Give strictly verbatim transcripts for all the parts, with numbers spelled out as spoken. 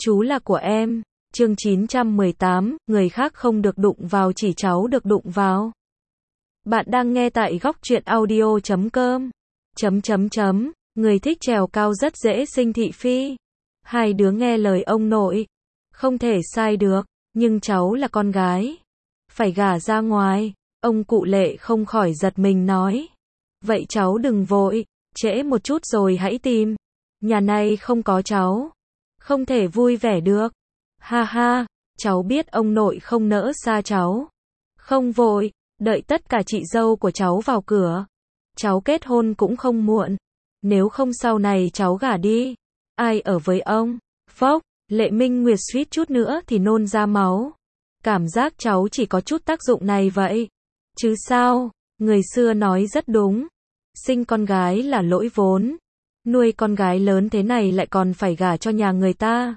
Chú là của em. Chương chín trăm mười tám, người khác không được đụng vào, chỉ cháu được đụng vào. Bạn đang nghe tại góc truyện audio chấm com. Chấm chấm chấm, người thích trèo cao rất dễ sinh thị phi. Hai đứa nghe lời ông nội. Không thể sai được, nhưng cháu là con gái. Phải gả ra ngoài. Ông cụ Lệ không khỏi giật mình nói. Vậy cháu đừng vội, trễ một chút rồi hãy tìm. Nhà này không có cháu. Không thể vui vẻ được. Ha ha, cháu biết ông nội không nỡ xa cháu. Không vội, đợi tất cả chị dâu của cháu vào cửa. Cháu kết hôn cũng không muộn. Nếu không sau này cháu gả đi. Ai ở với ông? Phốc, Lệ Minh Nguyệt suýt chút nữa thì nôn ra máu. Cảm giác cháu chỉ có chút tác dụng này vậy. Chứ sao, người xưa nói rất đúng. Sinh con gái là lỗi vốn. Nuôi con gái lớn thế này lại còn phải gả cho nhà người ta.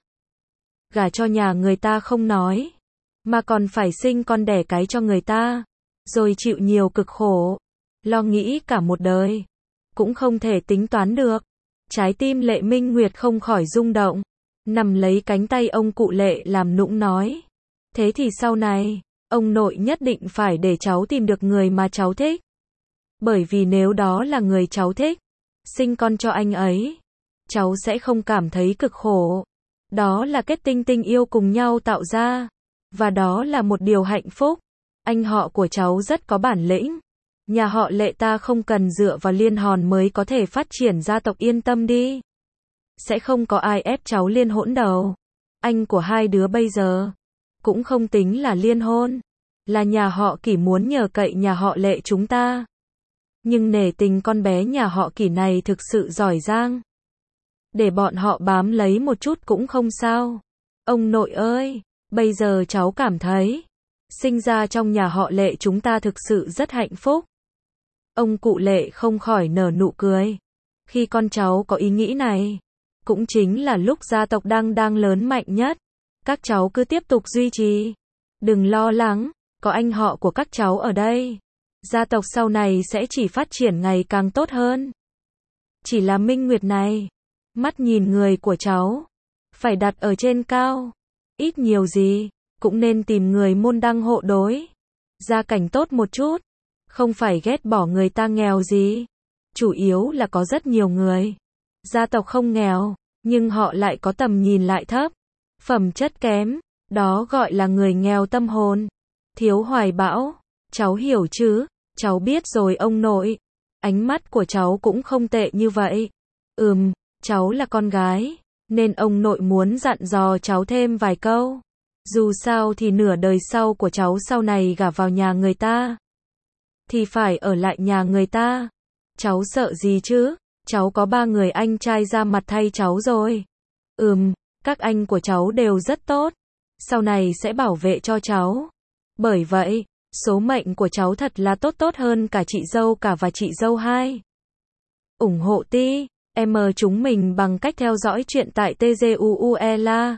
Gả cho nhà người ta không nói, mà còn phải sinh con đẻ cái cho người ta, rồi chịu nhiều cực khổ, lo nghĩ cả một đời, cũng không thể tính toán được. Trái tim Lệ Minh Nguyệt không khỏi rung động, nằm lấy cánh tay ông cụ Lệ làm nũng nói. Thế thì sau này, ông nội nhất định phải để cháu tìm được người mà cháu thích. Bởi vì nếu đó là người cháu thích, sinh con cho anh ấy, cháu sẽ không cảm thấy cực khổ. Đó là kết tinh tình yêu cùng nhau tạo ra. Và đó là một điều hạnh phúc. Anh họ của cháu rất có bản lĩnh. Nhà họ Lệ ta không cần dựa vào liên hòn mới có thể phát triển gia tộc, yên tâm đi. Sẽ không có ai ép cháu liên hỗn đâu. Anh của hai đứa bây giờ cũng không tính là liên hôn. Là nhà họ Kỷ muốn nhờ cậy nhà họ Lệ chúng ta. Nhưng nể tình con bé nhà họ Kỷ này thực sự giỏi giang. Để bọn họ bám lấy một chút cũng không sao. Ông nội ơi, bây giờ cháu cảm thấy, sinh ra trong nhà họ Lệ chúng ta thực sự rất hạnh phúc. Ông cụ Lệ không khỏi nở nụ cười. Khi con cháu có ý nghĩ này, cũng chính là lúc gia tộc đang đang lớn mạnh nhất. Các cháu cứ tiếp tục duy trì. Đừng lo lắng, có anh họ của các cháu ở đây. Gia tộc sau này sẽ chỉ phát triển ngày càng tốt hơn. Chỉ là Minh Nguyệt này, mắt nhìn người của cháu, phải đặt ở trên cao. Ít nhiều gì, cũng nên tìm người môn đăng hộ đối. Gia cảnh tốt một chút. Không phải ghét bỏ người ta nghèo gì. Chủ yếu là có rất nhiều người. Gia tộc không nghèo, nhưng họ lại có tầm nhìn lại thấp. Phẩm chất kém, đó gọi là người nghèo tâm hồn. Thiếu hoài bão. Cháu hiểu chứ? Cháu biết rồi ông nội. Ánh mắt của cháu cũng không tệ như vậy. Ừm. Cháu là con gái, nên ông nội muốn dặn dò cháu thêm vài câu. Dù sao thì nửa đời sau của cháu sau này gả vào nhà người ta, thì phải ở lại nhà người ta. Cháu sợ gì chứ? Cháu có ba người anh trai ra mặt thay cháu rồi. Ừm, các anh của cháu đều rất tốt. Sau này sẽ bảo vệ cho cháu. Bởi vậy, số mệnh của cháu thật là tốt tốt hơn cả chị dâu cả và chị dâu hai. ủng hộ tí em chúng mình bằng cách theo dõi chuyện tại tguela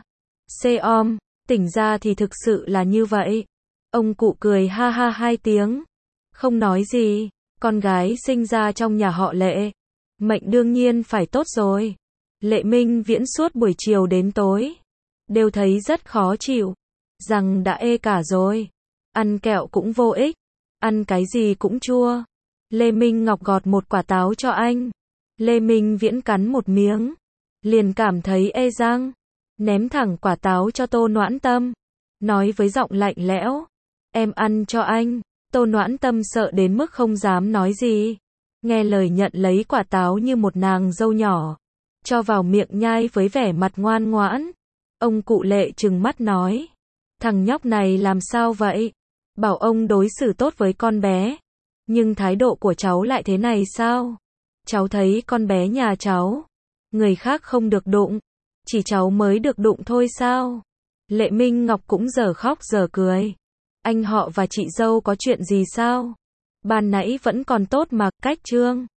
com. Tỉnh ra thì thực sự là như vậy. Ông cụ cười ha ha hai tiếng. Không nói gì. Con gái sinh ra trong nhà họ Lệ, mệnh đương nhiên phải tốt rồi. Lệ Minh Viễn suốt buổi chiều đến tối đều thấy rất khó chịu. Rằng đã ê cả rồi. Ăn kẹo cũng vô ích. Ăn cái gì cũng chua. Lê Minh Ngọc gọt một quả táo cho anh. Lê Minh Viễn cắn một miếng, liền cảm thấy ê răng, ném thẳng quả táo cho Tô Noãn Tâm, nói với giọng lạnh lẽo, em ăn cho anh. Tô Noãn Tâm sợ đến mức không dám nói gì, nghe lời nhận lấy quả táo như một nàng dâu nhỏ, cho vào miệng nhai với vẻ mặt ngoan ngoãn. Ông cụ Lệ trừng mắt nói, thằng nhóc này làm sao vậy? Bảo ông đối xử tốt với con bé, nhưng thái độ của cháu lại thế này sao? Cháu thấy con bé nhà cháu, người khác không được đụng, chỉ cháu mới được đụng thôi sao? Lệ Minh Ngọc cũng giờ khóc giờ cười. Anh họ và chị dâu có chuyện gì sao? Ban nãy vẫn còn tốt mà, cách Trương